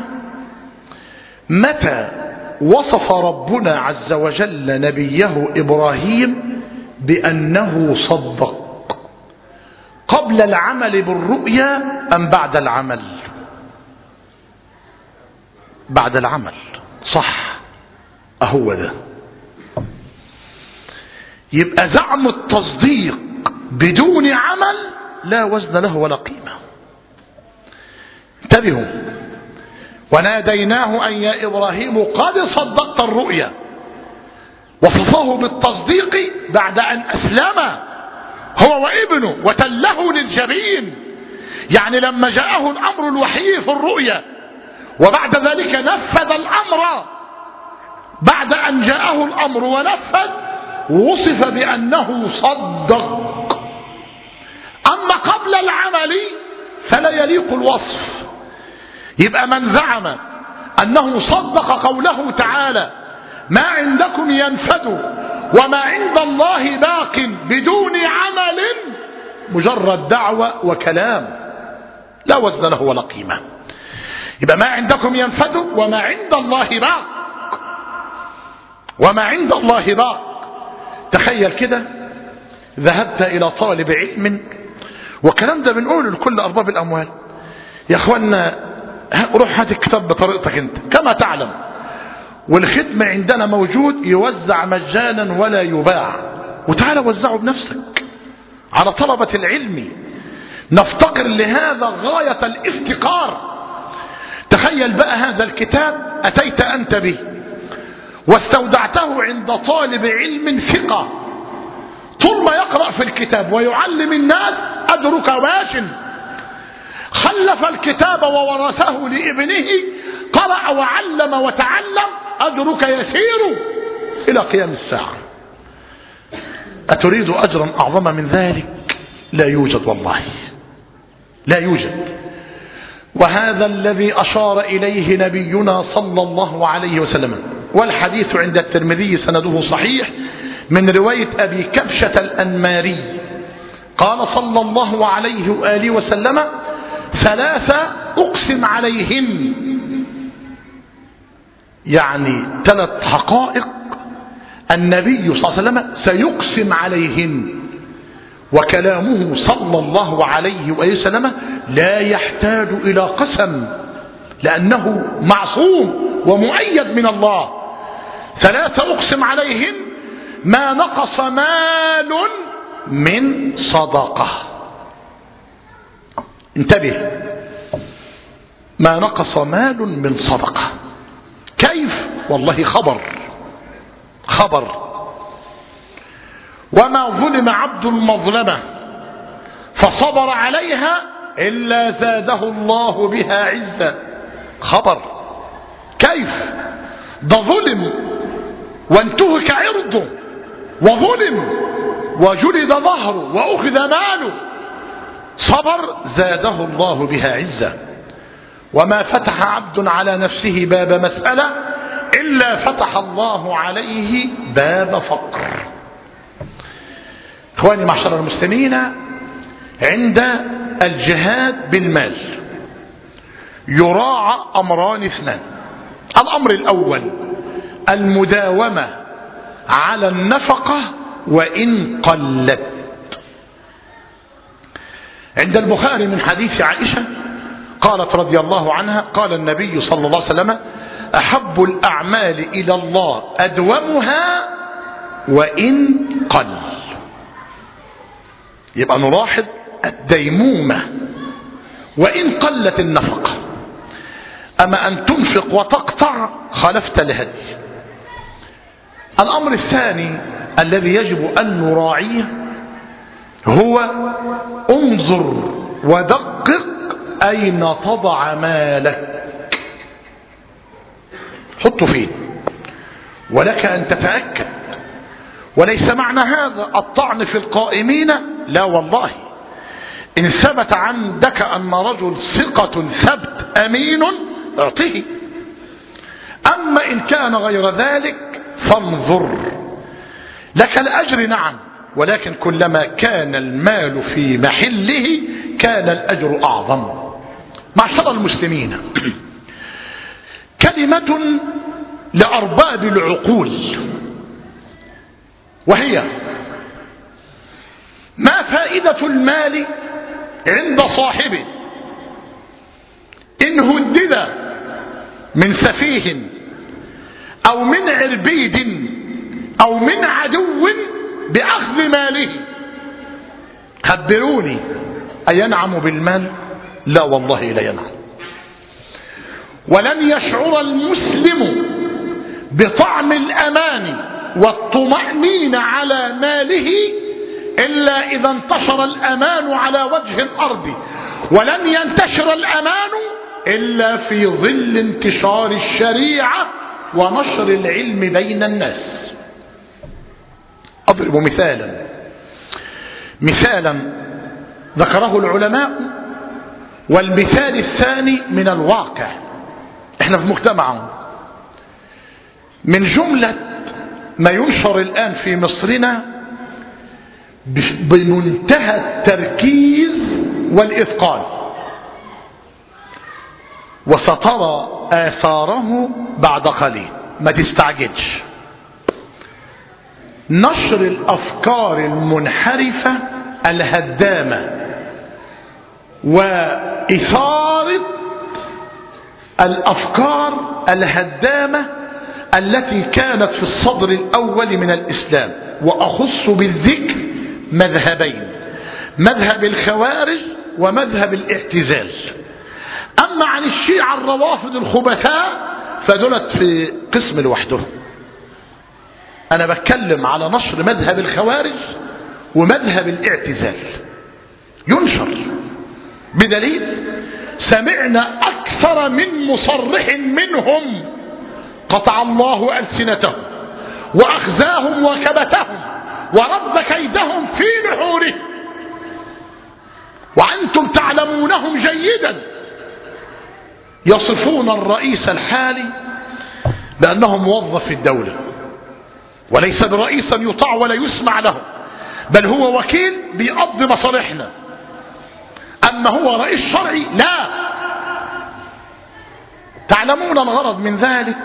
متى وصف ربنا عز وجل نبيه إبراهيم بأنه صدق؟ قبل العمل بالرؤيا أم بعد العمل؟ بعد العمل، صح، أهو ده. يبقى زعم التصديق بدون عمل لا وزن له ولا قيمة. انتبهوا. وناديناه أن يا إبراهيم قد صدقت الرؤيا، وصفه بالتصديق بعد أن أسلم هو وابنه وتله للجبين. يعني لما جاءه الأمر الوحي في الرؤيا وبعد ذلك نفذ الأمر، بعد أن جاءه الأمر ونفذ وصف بأنه صدق. أما قبل العمل فلا يليق الوصف. يبقى من زعم أنه صدق قوله تعالى ما عندكم ينفد وما عند الله باق بدون عمل، مجرد دعوة وكلام لا وزن له ولا قيمة. يبقى ما عندكم ينفد وما عند الله باق، وما عند الله باق. تخيل كده ذهبت إلى طالب علم، والكلام ده بنقوله لكل أرباب الأموال، يا أخوانا روح هات الكتاب بطريقتك أنت كما تعلم، والختم عندنا موجود يوزع مجانا ولا يباع، وتعالى وزعه بنفسك على طلبة العلم. نفتقر لهذا غاية الافتقار. تخيل بقى هذا الكتاب أتيت أنت به واستودعته عند طالب علم ثقة، طول ما يقرأ في الكتاب ويعلم الناس أدرك واش، خلف الكتاب وورثه لابنه، قرأ وعلم وتعلم، أدرك يسير إلى قيام الساعة. أتريد أجرا أعظم من ذلك؟ لا يوجد والله، لا يوجد. وهذا الذي أشار إليه نبينا صلى الله عليه وسلم، والحديث عند الترمذي سنده صحيح من رواية أبي كبشة الأنماري قال صلى الله عليه وآله وسلم: ثلاثة أقسم عليهن، يعني ثلاث حقائق النبي صلى الله عليه وسلم سيقسم عليهن، وكلامه صلى الله عليه وسلم لا يحتاج إلى قسم لأنه معصوم ومؤيد من الله. ثلاثة أقسم عليهن: ما نقص مال من صدقة. انتبه، ما نقص مال من صدقة. كيف؟ والله خبر. وما ظلم عبد المظلمة فصبر عليها إلا زاده الله بها عزا. خبر. كيف؟ ده ظلم وانتهك عرضه وظلم وجلد ظهره وأخذ ماله، صبر زاده الله بها عزا. وما فتح عبد على نفسه باب مسألة إلا فتح الله عليه باب فقر. إخواني معشر المسلمين، عند الجهاد بالمال يراعى أمران اثنان. الأمر الأول المداومة على النفقة وإن قلت. عند البخاري من حديث عائشة قالت رضي الله عنها: قال النبي صلى الله عليه وسلم: أحب الأعمال إلى الله أدومها وإن قل. يبقى نلاحظ الديمومة وإن قلت النفقة. أما أن تنفق وتقطع خالفت الهدي. الأمر الثاني الذي يجب أن نراعيه هو انظر ودقق أين تضع مالك، حطه فين، ولك أن تتأكد. وليس معنى هذا الطعن في القائمين، لا والله. إن ثبت عندك أن رجل ثقة ثبت أمين اعطيه. أما إن كان غير ذلك فانظر، لك الأجر نعم، ولكن كلما كان المال في محله كان الأجر أعظم. معشر المسلمين، كلمة لأرباب العقول، وهي: ما فائدة المال عند صاحبه إن هدد من سفيه أو من عربيد أو من عدو بأخذ ماله؟ خبروني، أينعم بالمال؟ لا والله لا ينعم. ولن يشعر المسلم بطعم الأمان والطمأنينة على ماله إلا إذا انتشر الأمان على وجه الأرض، ولن ينتشر الأمان إلا في ظل انتشار الشريعة ونشر العلم بين الناس. أضرب مثالا ذكره العلماء، والمثال الثاني من الواقع. احنا في مجتمع من جملة ما ينشر الآن في مصرنا بمنتهى التركيز والإثقال، وسترى آثاره بعد قليل، ما تستعجلش. نشر الأفكار المنحرفة الهدامة وإثارة الأفكار الهدامة التي كانت في الصدر الأول من الإسلام، وأخص بالذكر مذهبين: مذهب الخوارج ومذهب الاعتزال. أما عن الشيعة الروافض الخبثاء فدولت في قسم لوحدهم. أنا بتكلم على نشر مذهب الخوارج ومذهب الاعتزال ينشر، بدليل سمعنا أكثر من مصرح منهم قطع الله ألسنتهم وأخزاهم وكبتهم ورد كيدهم في نحوره، وأنتم تعلمونهم جيدا. يصفون الرئيس الحالي بأنه موظف في الدولة، وليس برئيسا يطاع ولا يسمع له، بل هو وكيل بيقضي مصالحنا. أما هو رئيس شرعي لا. تعلمون الغرض من ذلك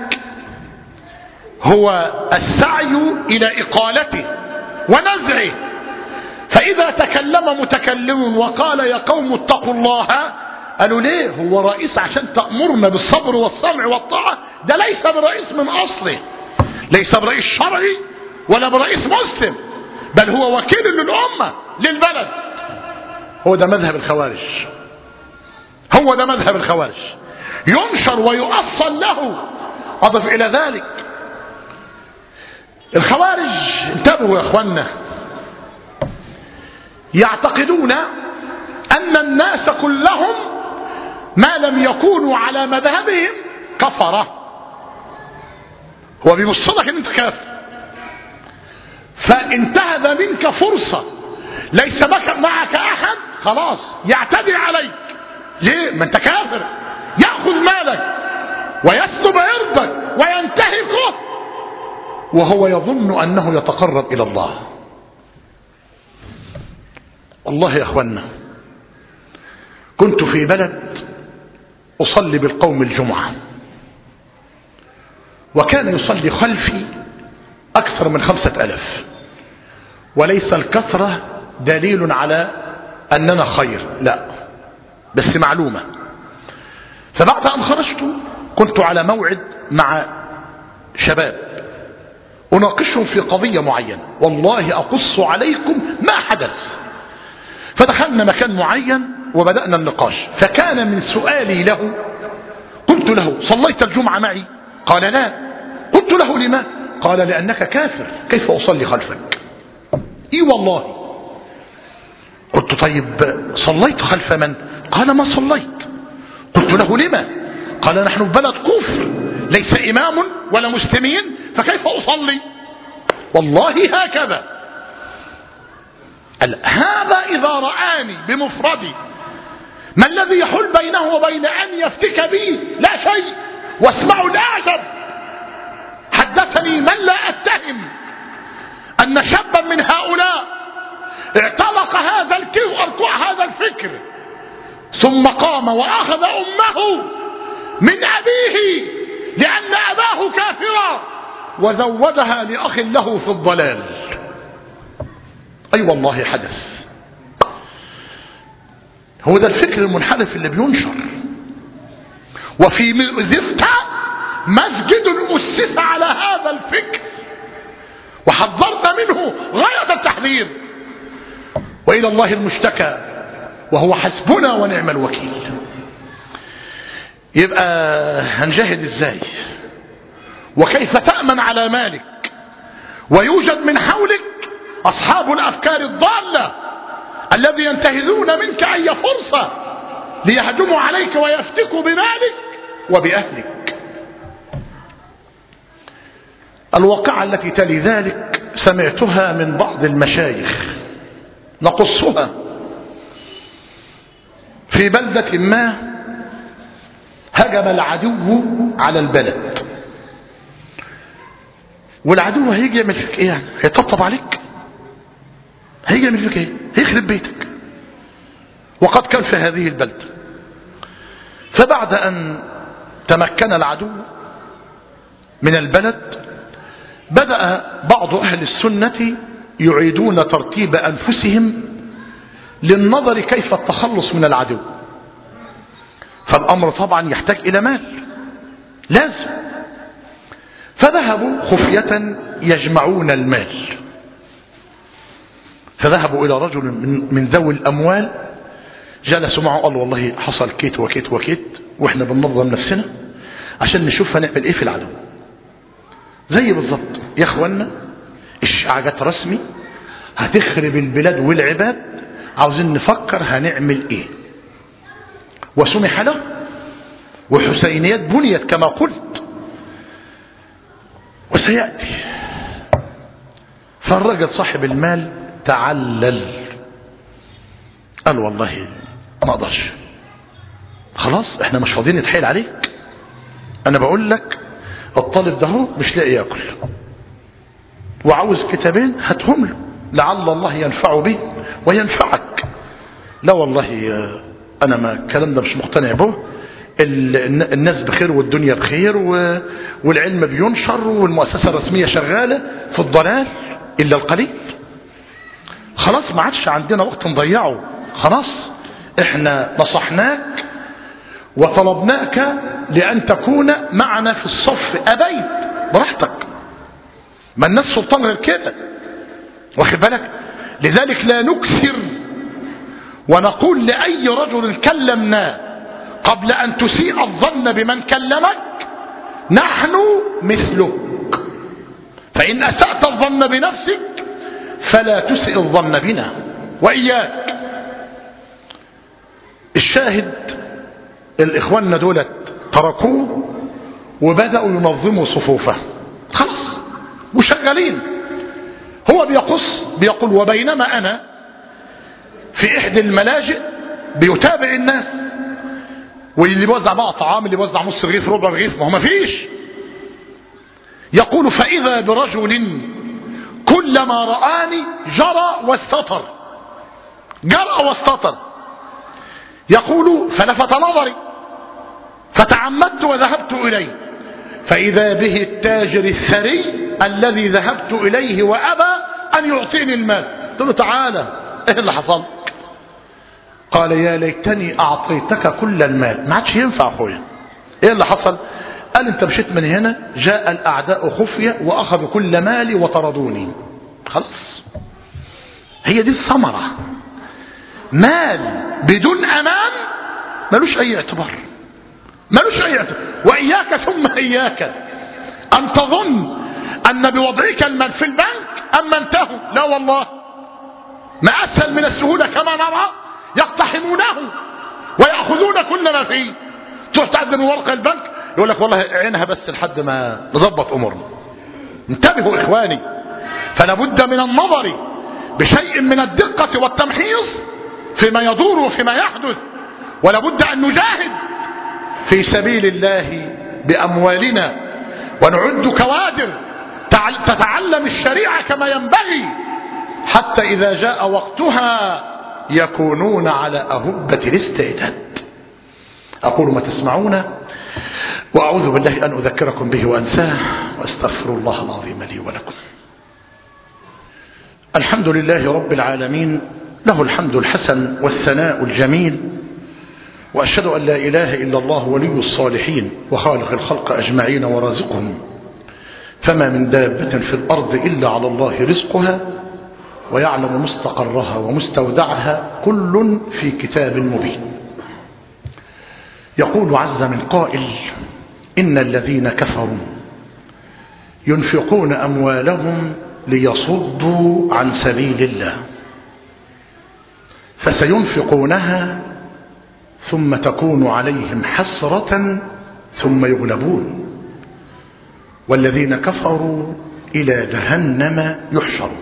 هو السعي إلى إقالته ونزعه. فإذا تكلم متكلم وقال يا قوم اتقوا الله، قالوا ليه؟ هو رئيس عشان تأمرنا بالصبر والسمع والطاعة؟ ده ليس برئيس من أصله، ليس برئيس شرعي ولا برئيس مسلم، بل هو وكيل للأمة للبلد. هو ده مذهب الخوارج، هو ده مذهب الخوارج ينشر ويؤصل له. أضف إلى ذلك الخوارج، انتبهوا يا أخوانا، يعتقدون أن الناس كلهم ما لم يكونوا على مذهبهم كفرة. هو بيوصلك ان انت كافر، فانتهز منك فرصة ليس معك احد، خلاص يعتدي عليك. ليه؟ ما انت كافر، يأخذ مالك ويسلب عرضك وينتهكه، وهو يظن انه يتقرب الى الله. والله يا اخوانا كنت في بلد أصلي بالقوم الجمعة، وكان يصلي خلفي أكثر من 5000، وليس الكثرة دليل على أننا خير، لا، بس معلومة. فبعد أن خرجت كنت على موعد مع شباب أناقشهم في قضية معينة، والله أقص عليكم ما حدث. فدخلنا مكان معين وبدأنا النقاش، فكان من سؤالي له، قلت له صليت الجمعة معي؟ قال لا. قلت له لما؟ قال لأنك كافر، كيف أصلي خلفك؟ إي والله. قلت طيب صليت خلف من؟ قال ما صليت. قلت له لما؟ قال نحن في بلد كفر، ليس إمام ولا مسلمين، فكيف أصلي؟ والله هكذا. هذا إذا رآني بمفردي، ما الذي يحل بينه وبين أن يفتك بي؟ لا شيء. واسمعوا الأعجب، حدثني من لا أتهم أن شابا من هؤلاء اعتلق هذا الفكر، ثم قام وأخذ أمه من أبيه لأن أباه كافرا وزودها لأخ له في الضلال. أي والله حدث. هو ده الفكر المنحرف اللي بينشر. وفي زفتة مسجد أسس على هذا الفكر، وحذرنا منه غاية التحذير، وإلى الله المشتكى، وهو حسبنا ونعم الوكيل. يبقى هنجاهد ازاي؟ وكيف تأمن على مالك ويوجد من حولك أصحاب الأفكار الضالة الذي ينتهزون منك أي فرصة ليهجموا عليك ويفتكوا بمالك وبأهلك. الواقعة التي تلي ذلك سمعتها من بعض المشايخ نقصها. في بلدة ما هجم العدو على البلد، والعدو هيجي يعمل فيك ايه يعني؟ هيطبطب عليك؟ هيجي يعمل فيك ايه؟ هيخرب بيتك. وقد كان في هذه البلدة. فبعد ان تمكن العدو من البلد بدأ بعض اهل السنة يعيدون ترتيب انفسهم للنظر كيف التخلص من العدو. فالامر طبعا يحتاج الى مال لازم. فذهبوا خفية يجمعون المال. فذهبوا الى رجل من ذوي الاموال، جلسوا معه قالوا والله حصل كيت وكيت وكيت واحنا بننظم نفسنا عشان نشوف هنعمل ايه في العدو. زي بالظبط يا اخوانا الشيعة جت رسمي هتخرب البلاد والعباد، عاوزين نفكر هنعمل ايه. وسمح له، وحسينيات بنيت كما قلت وسيأتي. فالرجل صاحب المال تعلل، قال والله ما اقدرش، خلاص احنا مش فاضيين نتحايل عليك. انا بقول لك الطالب ده هو مش لاقي ياكل وعاوز كتابين هاتهم له لعل الله ينفع به وينفعك. لا والله انا ما الكلام ده مش مقتنع به، الناس بخير والدنيا بخير والعلم بينشر والمؤسسة الرسمية شغالة في الضلال الا القليل. خلاص ما عادش عندنا وقت نضيعه، خلاص احنا نصحناك وطلبناك لأن تكون معنا في الصف، أبيت براحتك، ما الناس سلطان غير كده، واخد بالك. لذلك لا نكثر ونقول لأي رجل كلمناه قبل أن تسيء الظن بمن كلمك نحن مثلك، فإن أسأت الظن بنفسك فلا تسئ الظن بنا وإياك. الشاهد الإخواننا دولت تركوه وبدأوا ينظموا صفوفه، خلاص وشغالين. هو بيقول وبينما أنا في إحدى الملاجئ بيتابع الناس، واللي بيوزع بقى طعام، اللي بيوزع نص رغيف ربع رغيف، ما هو ما فيش. يقول فإذا برجل كلما رآني جرى واستتر، جرى واستتر. يقول فلفت نظري فتعمدت وذهبت إليه فإذا به التاجر الثري الذي ذهبت إليه وأبى أن يعطيني المال. قلت له تعالى ايه اللي حصل؟ قال يا ليتني أعطيتك كل المال. ما عادش ينفع أخويا. ايه اللي حصل؟ قال انت مشيت من هنا جاء الأعداء خفية وأخذوا كل مالي وطردوني. خلاص هي دي الثمرة. مال بدون أمان ملوش أي اعتبار، ملوش أي اعتبار. وإياك ثم إياك أن تظن أن بوضعك المال في البنك أمنته، لا والله، ما أسهل من السهولة كما نرى. يقتحمونه ويأخذون كل ما فيه. تروح تقدم ورقة البنك يقول لك والله عينها بس لحد ما نظبط أمورنا. انتبهوا إخواني، فلا بد من النظر بشيء من الدقة والتمحيص فيما يدور وفيما يحدث، ولا بد أن نجاهد في سبيل الله بأموالنا ونعد كوادر تتعلم الشريعة كما ينبغي حتى إذا جاء وقتها يكونون على أهبة الاستعداد. أقول ما تسمعون وأعوذ بالله أن أذكركم به وأنساه وأستغفر الله العظيم لي ولكم. الحمد لله رب العالمين، له الحمد الحسن والثناء الجميل، وأشهد أن لا إله إلا الله ولي الصالحين وخالق الخلق أجمعين ورازقهم، فما من دابة في الأرض إلا على الله رزقها ويعلم مستقرها ومستودعها كل في كتاب مبين. يقول عز من قائل إن الذين كفروا ينفقون أموالهم ليصدوا عن سبيل الله فسينفقونها ثم تكون عليهم حسرة ثم يغلبون والذين كفروا إلى جهنم يحشرون.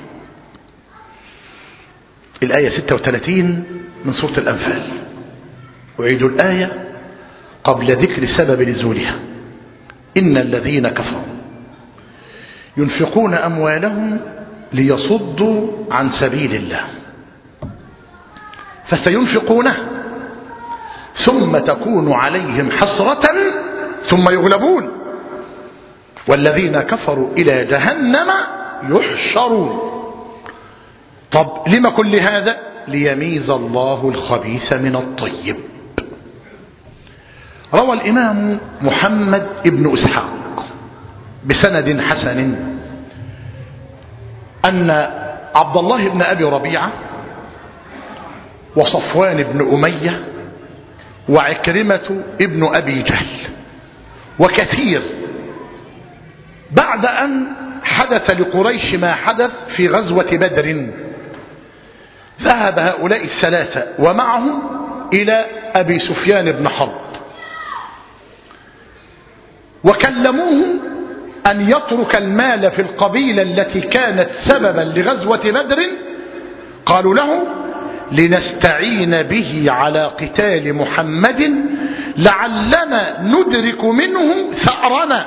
الآية 36 من سورة الأنفال. أعيد الآية قبل ذكر سبب نزولها. إن الذين كفروا ينفقون أموالهم ليصدوا عن سبيل الله فسينفقونه ثم تكون عليهم حسرة ثم يغلبون والذين كفروا إلى جهنم يحشرون. طب لما كل هذا؟ ليميز الله الخبيث من الطيب. روى الإمام محمد بن إسحاق بسند حسن أن عبد الله بن أبي ربيعة وصفوان بن أمية وعكرمة ابن أبي جهل وكثير بعد أن حدث لقريش ما حدث في غزوة بدر ذهب هؤلاء الثلاثة ومعهم إلى أبي سفيان بن حرب وكلموه أن يترك المال في القبيلة التي كانت سببا لغزوة بدر. قالوا له لنستعين به على قتال محمد لعلنا ندرك منه ثأرنا.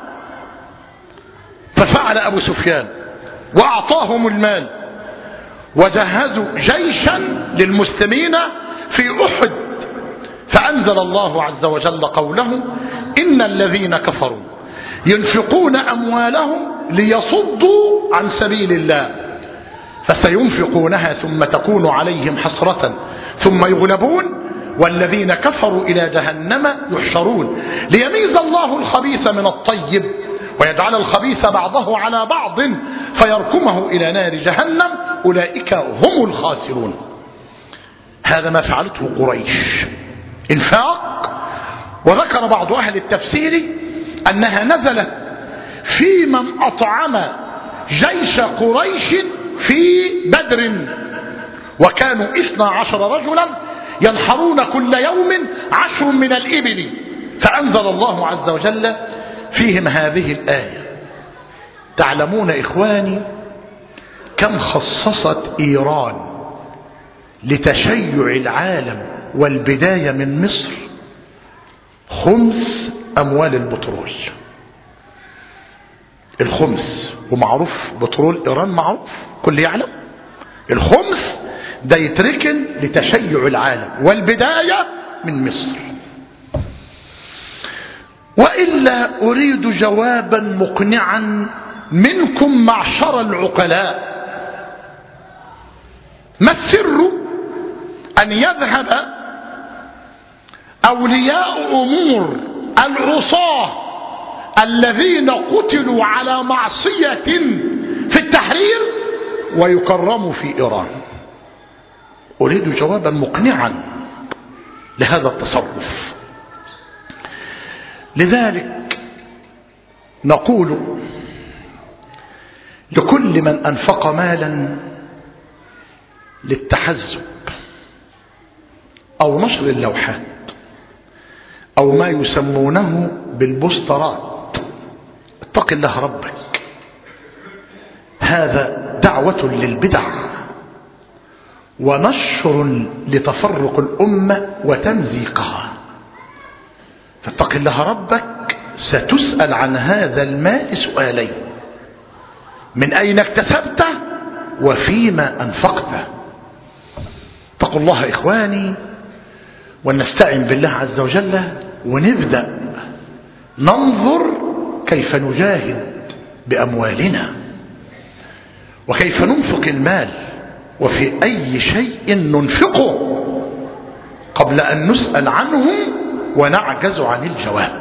ففعل أبو سفيان وأعطاهم المال وجهزوا جيشا للمسلمين في أحد. فأنزل الله عز وجل قوله إن الذين كفروا ينفقون أموالهم ليصدوا عن سبيل الله فسينفقونها ثم تكون عليهم حسرة ثم يغلبون والذين كفروا إلى جهنم يحشرون ليميز الله الخبيث من الطيب ويجعل الخبيث بعضه على بعض فيركمه إلى نار جهنم أولئك هم الخاسرون. هذا ما فعلته قريش انفاق. وذكر بعض أهل التفسير أنها نزلت في من أطعم جيش قريش في بدر وكانوا 12 رجلا ينحرون كل يوم 10 من الإبل. فأنزل الله عز وجل فيهم هذه الآية. تعلمون إخواني كم خصصت إيران لتشيع العالم والبداية من مصر؟ 5 أموال البترول. الخمس ومعروف بترول إيران معروف كل يعلم. الخمس ده يتركن لتشيع العالم والبداية من مصر. وإلا أريد جوابا مقنعا منكم معشر العقلاء. ما السر أن يذهب أولياء أمور العصاة الذين قتلوا على معصية في التحرير ويكرموا في إيران؟ أريد جوابا مقنعا لهذا التصرف. لذلك نقول لكل من أنفق مالا للتحزب أو نشر اللوحات أو ما يسمونه بالبوسترات اتق الله ربك. هذا دعوة للبدع ونشر لتفرق الأمة وتمزيقها. فاتق الله ربك. ستسأل عن هذا المال سؤالين: من أين اكتسبته وفيما أنفقته. اتقوا الله إخواني ونستعين بالله عز وجل ونبدأ ننظر كيف نجاهد بأموالنا وكيف ننفق المال وفي أي شيء ننفقه قبل أن نسأل عنه ونعجز عن الجواب.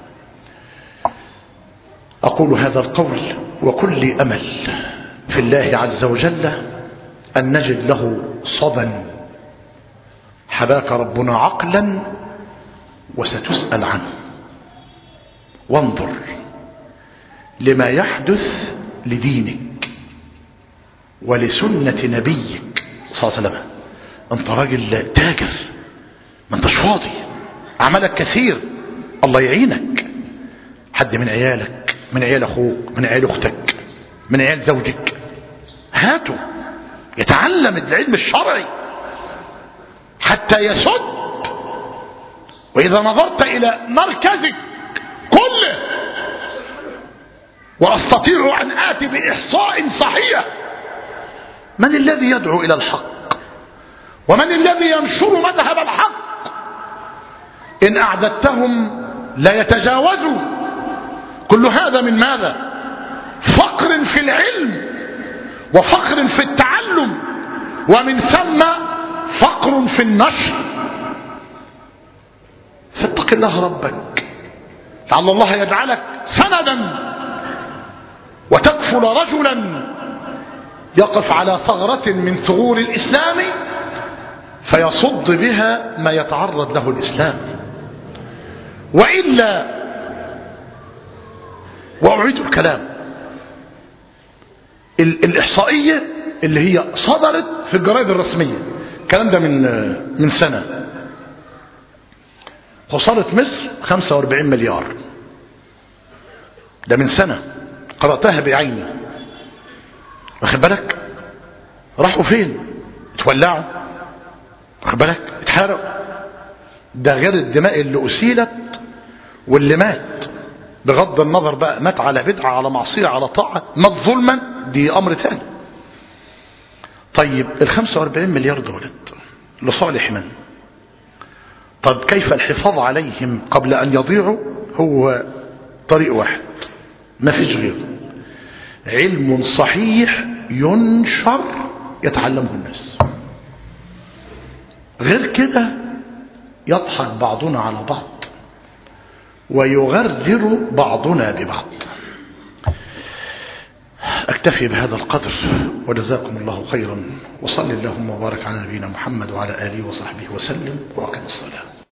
أقول هذا القول وكل أمل في الله عز وجل أن نجد له صدى. حباك ربنا عقلا وستسأل عنه. وانظر لما يحدث لدينك ولسنة نبيك صلى الله عليه وسلم. انت راجل تاجر، ما انتش فاضي، اعمالك كثير، الله يعينك. حد من عيالك، من عيال اخوك، من عيال اختك، من عيال زوجك، هاته يتعلم العلم الشرعي حتى يسد. واذا نظرت الى مركزك كله، واستطيع ان اتي باحصاء صحيح من الذي يدعو الى الحق ومن الذي ينشر مذهب الحق، ان اعددتهم لا يتجاوزوا. كل هذا من ماذا؟ فقر في العلم وفقر في التعلم، ومن ثم فقر في النشر. فاتق الله ربك، لعل الله يجعلك سندا وتكفل رجلا يقف على ثغرة من ثغور الإسلام فيصد بها ما يتعرض له الإسلام. وإلا، وأعيد الكلام، الإحصائية اللي هي صدرت في الجرائد الرسمية، الكلام ده من سنة، خسارة مصر 45 مليار، ده من سنة قرأتها بعيني، واخد بالك؟ راحوا فين؟ اتولعوا، واخد بالك؟ اتحرقوا. ده غير الدماء اللي أسيلت واللي مات، بغض النظر بقى مات على بدعة على معصية على طاعة، مات ظلما، دي أمر ثاني. طيب ال 45 مليار دولت لصالح من؟ طب كيف الحفاظ عليهم قبل أن يضيعوا؟ هو طريق واحد، ما فيش غيره، علم صحيح ينشر يتعلمه الناس. غير كده يضحك بعضنا على بعض ويغرر بعضنا ببعض. أكتفي بهذا القدر، وجزاكم الله خيرا، وصل اللهم وبارك على نبينا محمد وعلى آله وصحبه وسلم، وأقم الصلاة.